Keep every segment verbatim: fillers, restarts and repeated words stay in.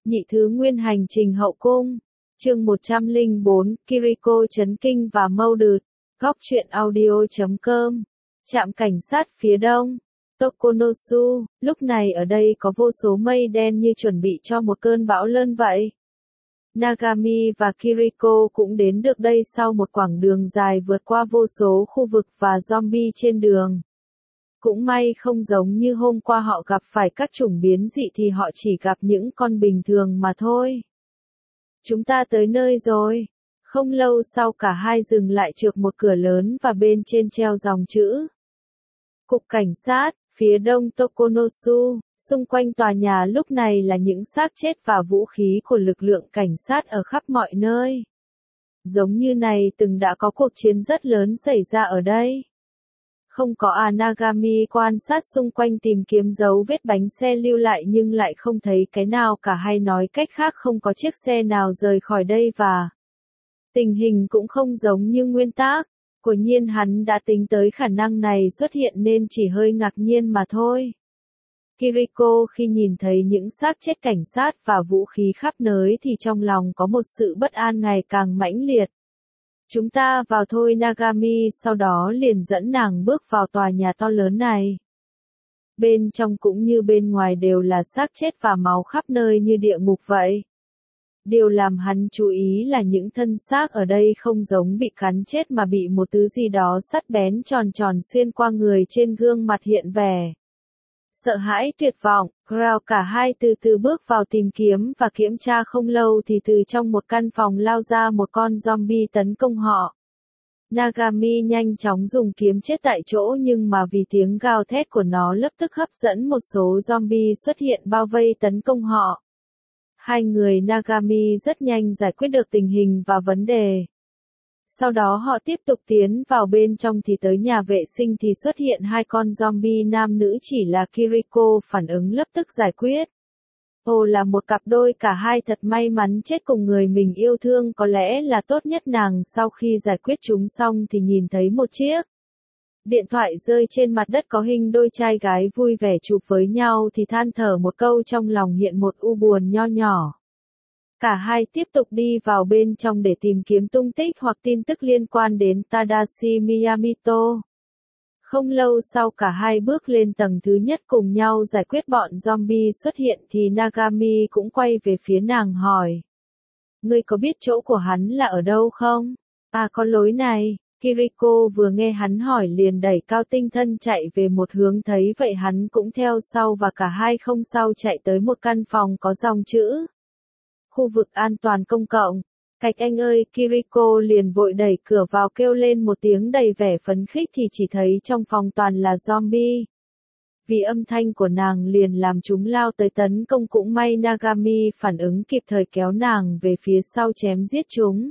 Nhị thứ nguyên hành trình hậu cung. Chương một trăm lẻ bốn, Kiriko chấn kinh và mâu đượt. Góc truyện audio chấm com. Trạm cảnh sát phía đông. Tokonosu, lúc này ở đây có vô số mây đen như chuẩn bị cho một cơn bão lớn vậy. Nagami và Kiriko cũng đến được đây sau một quãng đường dài vượt qua vô số khu vực và zombie trên đường. Cũng may không giống như hôm qua họ gặp phải các chủng biến dị thì họ chỉ gặp những con bình thường mà thôi. Chúng ta tới nơi rồi. Không lâu sau cả hai dừng lại trước một cửa lớn và bên trên treo dòng chữ. Cục Cảnh sát, phía đông Tokonosu, xung quanh tòa nhà lúc này là những xác chết và vũ khí của lực lượng cảnh sát ở khắp mọi nơi. Giống như này từng đã có cuộc chiến rất lớn xảy ra ở đây. Không có à Nagami quan sát xung quanh tìm kiếm dấu vết bánh xe lưu lại nhưng lại không thấy cái nào cả, hay nói cách khác không có chiếc xe nào rời khỏi đây và tình hình cũng không giống như nguyên tắc. Quả nhiên hắn đã tính tới khả năng này xuất hiện nên chỉ hơi ngạc nhiên mà thôi. Kiriko khi nhìn thấy những xác chết cảnh sát và vũ khí khắp nơi thì trong lòng có một sự bất an ngày càng mãnh liệt. Chúng ta vào thôi, Nagami sau đó liền dẫn nàng bước vào tòa nhà to lớn này. Bên trong cũng như bên ngoài đều là xác chết và máu khắp nơi như địa ngục vậy. Điều làm hắn chú ý là những thân xác ở đây không giống bị cắn chết mà bị một thứ gì đó sắt bén tròn tròn xuyên qua người, trên gương mặt hiện vẻ sợ hãi tuyệt vọng. Crow cả hai từ từ bước vào tìm kiếm và kiểm tra, không lâu thì từ trong một căn phòng lao ra một con zombie tấn công họ. Nagami nhanh chóng dùng kiếm chết tại chỗ nhưng mà vì tiếng gào thét của nó lập tức hấp dẫn một số zombie xuất hiện bao vây tấn công họ. Hai người Nagami rất nhanh giải quyết được tình hình và vấn đề. Sau đó họ tiếp tục tiến vào bên trong thì tới nhà vệ sinh thì xuất hiện hai con zombie nam nữ, chỉ là Kiriko phản ứng lập tức giải quyết. Ồ, là một cặp đôi, cả hai thật may mắn chết cùng người mình yêu thương, có lẽ là tốt nhất. Nàng sau khi giải quyết chúng xong thì nhìn thấy một chiếc điện thoại rơi trên mặt đất có hình đôi trai gái vui vẻ chụp với nhau thì than thở một câu, trong lòng hiện một u buồn nho nhỏ. Cả hai tiếp tục đi vào bên trong để tìm kiếm tung tích hoặc tin tức liên quan đến Tadashi Miyamoto. Không lâu sau cả hai bước lên tầng thứ nhất cùng nhau giải quyết bọn zombie xuất hiện thì Nagami cũng quay về phía nàng hỏi. Ngươi có biết chỗ của hắn là ở đâu không? À, có lối này. Kiriko vừa nghe hắn hỏi liền đẩy cao tinh thần chạy về một hướng, thấy vậy hắn cũng theo sau và cả hai không sau chạy tới một căn phòng có dòng chữ. Khu vực an toàn công cộng. Thạch anh ơi, Kiriko liền vội đẩy cửa vào kêu lên một tiếng đầy vẻ phấn khích thì chỉ thấy trong phòng toàn là zombie. Vì âm thanh của nàng liền làm chúng lao tới tấn công, cũng may Nagami phản ứng kịp thời kéo nàng về phía sau chém giết chúng.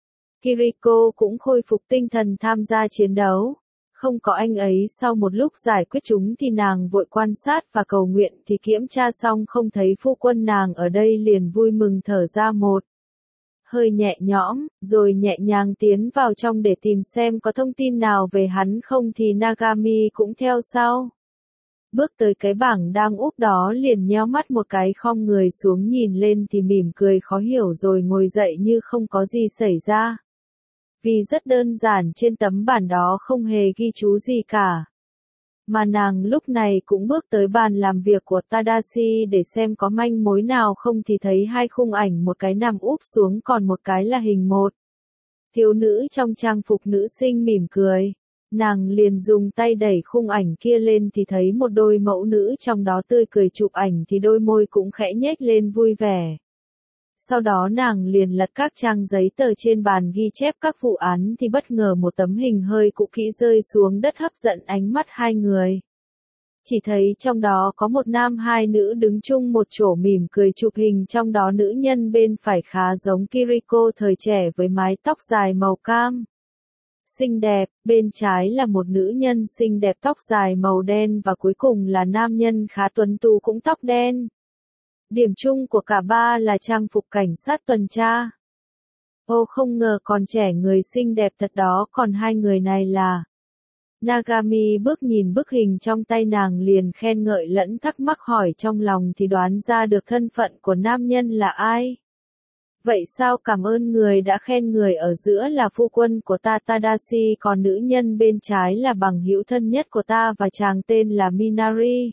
Kiriko cũng khôi phục tinh thần tham gia chiến đấu. Không có anh ấy sau một lúc giải quyết chúng thì nàng vội quan sát và cầu nguyện, thì kiểm tra xong không thấy phu quân nàng ở đây liền vui mừng thở ra một hơi nhẹ nhõm, rồi nhẹ nhàng tiến vào trong để tìm xem có thông tin nào về hắn không thì Nagami cũng theo sau. Bước tới cái bảng đang úp đó liền nheo mắt một cái, khom người xuống nhìn lên thì mỉm cười khó hiểu rồi ngồi dậy như không có gì xảy ra. Vì rất đơn giản, trên tấm bản đó không hề ghi chú gì cả. Mà nàng lúc này cũng bước tới bàn làm việc của Tadashi để xem có manh mối nào không thì thấy hai khung ảnh, một cái nằm úp xuống còn một cái là hình một thiếu nữ trong trang phục nữ sinh mỉm cười. Nàng liền dùng tay đẩy khung ảnh kia lên thì thấy một đôi mẫu nữ trong đó tươi cười chụp ảnh thì đôi môi cũng khẽ nhếch lên vui vẻ. Sau đó nàng liền lật các trang giấy tờ trên bàn ghi chép các vụ án thì bất ngờ một tấm hình hơi cũ kỹ rơi xuống đất hấp dẫn ánh mắt hai người. Chỉ thấy trong đó có một nam hai nữ đứng chung một chỗ mỉm cười chụp hình, trong đó nữ nhân bên phải khá giống Kiriko thời trẻ với mái tóc dài màu cam. Xinh đẹp, bên trái là một nữ nhân xinh đẹp tóc dài màu đen và cuối cùng là nam nhân khá tuấn tú cũng tóc đen. Điểm chung của cả ba là trang phục cảnh sát tuần tra. Ô, không ngờ còn trẻ người xinh đẹp thật đó, còn hai người này là Nagami bước nhìn bức hình trong tay nàng liền khen ngợi lẫn thắc mắc hỏi trong lòng thì đoán ra được thân phận của nam nhân là ai. Vậy sao cảm ơn người đã khen người ở giữa là phu quân của ta Tadashi còn nữ nhân bên trái là bằng hữu thân nhất của ta và chàng tên là Minari.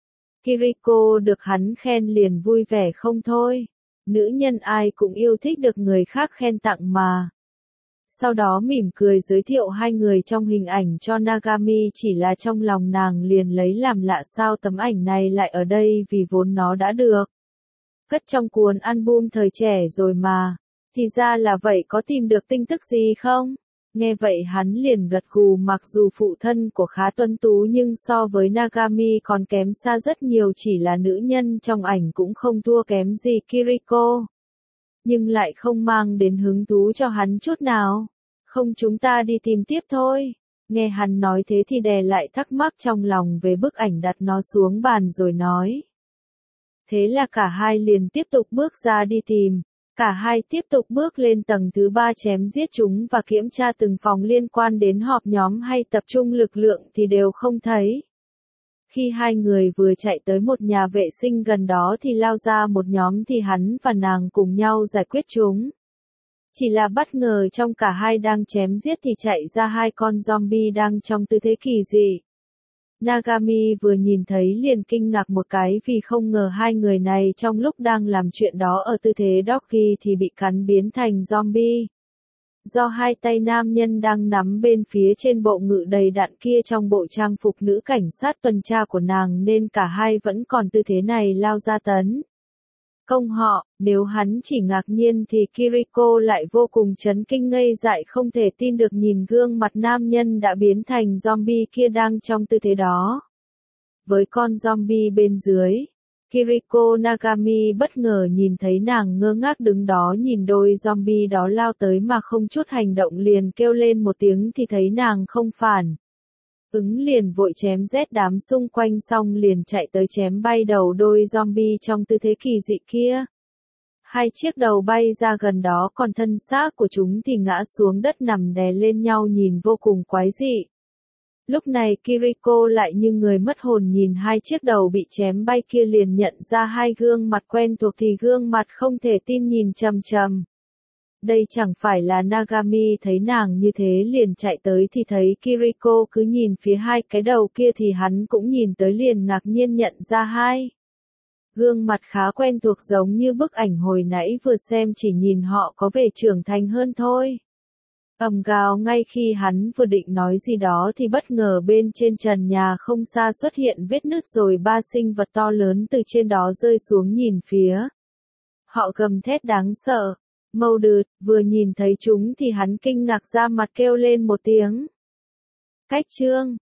Kiriko được hắn khen liền vui vẻ không thôi. Nữ nhân ai cũng yêu thích được người khác khen tặng mà. Sau đó mỉm cười giới thiệu hai người trong hình ảnh cho Nagami chỉ là trong lòng nàng liền lấy làm lạ sao tấm ảnh này lại ở đây vì vốn nó đã được cất trong cuốn album thời trẻ rồi mà. Thì ra là vậy có tìm được tin tức gì không? Nghe vậy hắn liền gật gù mặc dù phụ thân của khá tuấn tú nhưng so với Nagami còn kém xa rất nhiều chỉ là nữ nhân trong ảnh cũng không thua kém gì Kiriko. Nhưng lại không mang đến hứng thú cho hắn chút nào. Không chúng ta đi tìm tiếp thôi. Nghe hắn nói thế thì đè lại thắc mắc trong lòng về bức ảnh đặt nó xuống bàn rồi nói. Thế là cả hai liền tiếp tục bước ra đi tìm. Cả hai tiếp tục bước lên tầng thứ ba chém giết chúng và kiểm tra từng phòng liên quan đến họp nhóm hay tập trung lực lượng thì đều không thấy. Khi hai người vừa chạy tới một nhà vệ sinh gần đó thì lao ra một nhóm thì hắn và nàng cùng nhau giải quyết chúng. Chỉ là bất ngờ trong cả hai đang chém giết thì chạy ra hai con zombie đang trong tư thế kỳ dị. Nagami vừa nhìn thấy liền kinh ngạc một cái vì không ngờ hai người này trong lúc đang làm chuyện đó ở tư thế doggy thì bị cắn biến thành zombie. Do hai tay nam nhân đang nắm bên phía trên bộ ngự đầy đặn kia trong bộ trang phục nữ cảnh sát tuần tra của nàng nên cả hai vẫn còn tư thế này lao ra tấn công họ. Nếu hắn chỉ ngạc nhiên thì Kiriko lại vô cùng chấn kinh ngây dại không thể tin được nhìn gương mặt nam nhân đã biến thành zombie kia đang trong tư thế đó. Với con zombie bên dưới, Kiriko Nagami bất ngờ nhìn thấy nàng ngơ ngác đứng đó nhìn đôi zombie đó lao tới mà không chút hành động liền kêu lên một tiếng thì thấy nàng không phản ứng liền vội chém rết đám xung quanh xong liền chạy tới chém bay đầu đôi zombie trong tư thế kỳ dị kia. Hai chiếc đầu bay ra gần đó còn thân xác của chúng thì ngã xuống đất nằm đè lên nhau nhìn vô cùng quái dị. Lúc này Kiriko lại như người mất hồn nhìn hai chiếc đầu bị chém bay kia liền nhận ra hai gương mặt quen thuộc thì gương mặt không thể tin nhìn chằm chằm. Đây chẳng phải là Nagami thấy nàng như thế liền chạy tới thì thấy Kiriko cứ nhìn phía hai cái đầu kia thì hắn cũng nhìn tới liền ngạc nhiên nhận ra hai gương mặt khá quen thuộc giống như bức ảnh hồi nãy vừa xem chỉ nhìn họ có vẻ trưởng thành hơn thôi. Ầm gào ngay khi hắn vừa định nói gì đó thì bất ngờ bên trên trần nhà không xa xuất hiện vết nứt rồi ba sinh vật to lớn từ trên đó rơi xuống nhìn phía. Họ gầm thét đáng sợ. Mâu đượt, vừa nhìn thấy chúng thì hắn kinh ngạc ra mặt kêu lên một tiếng. Cách chương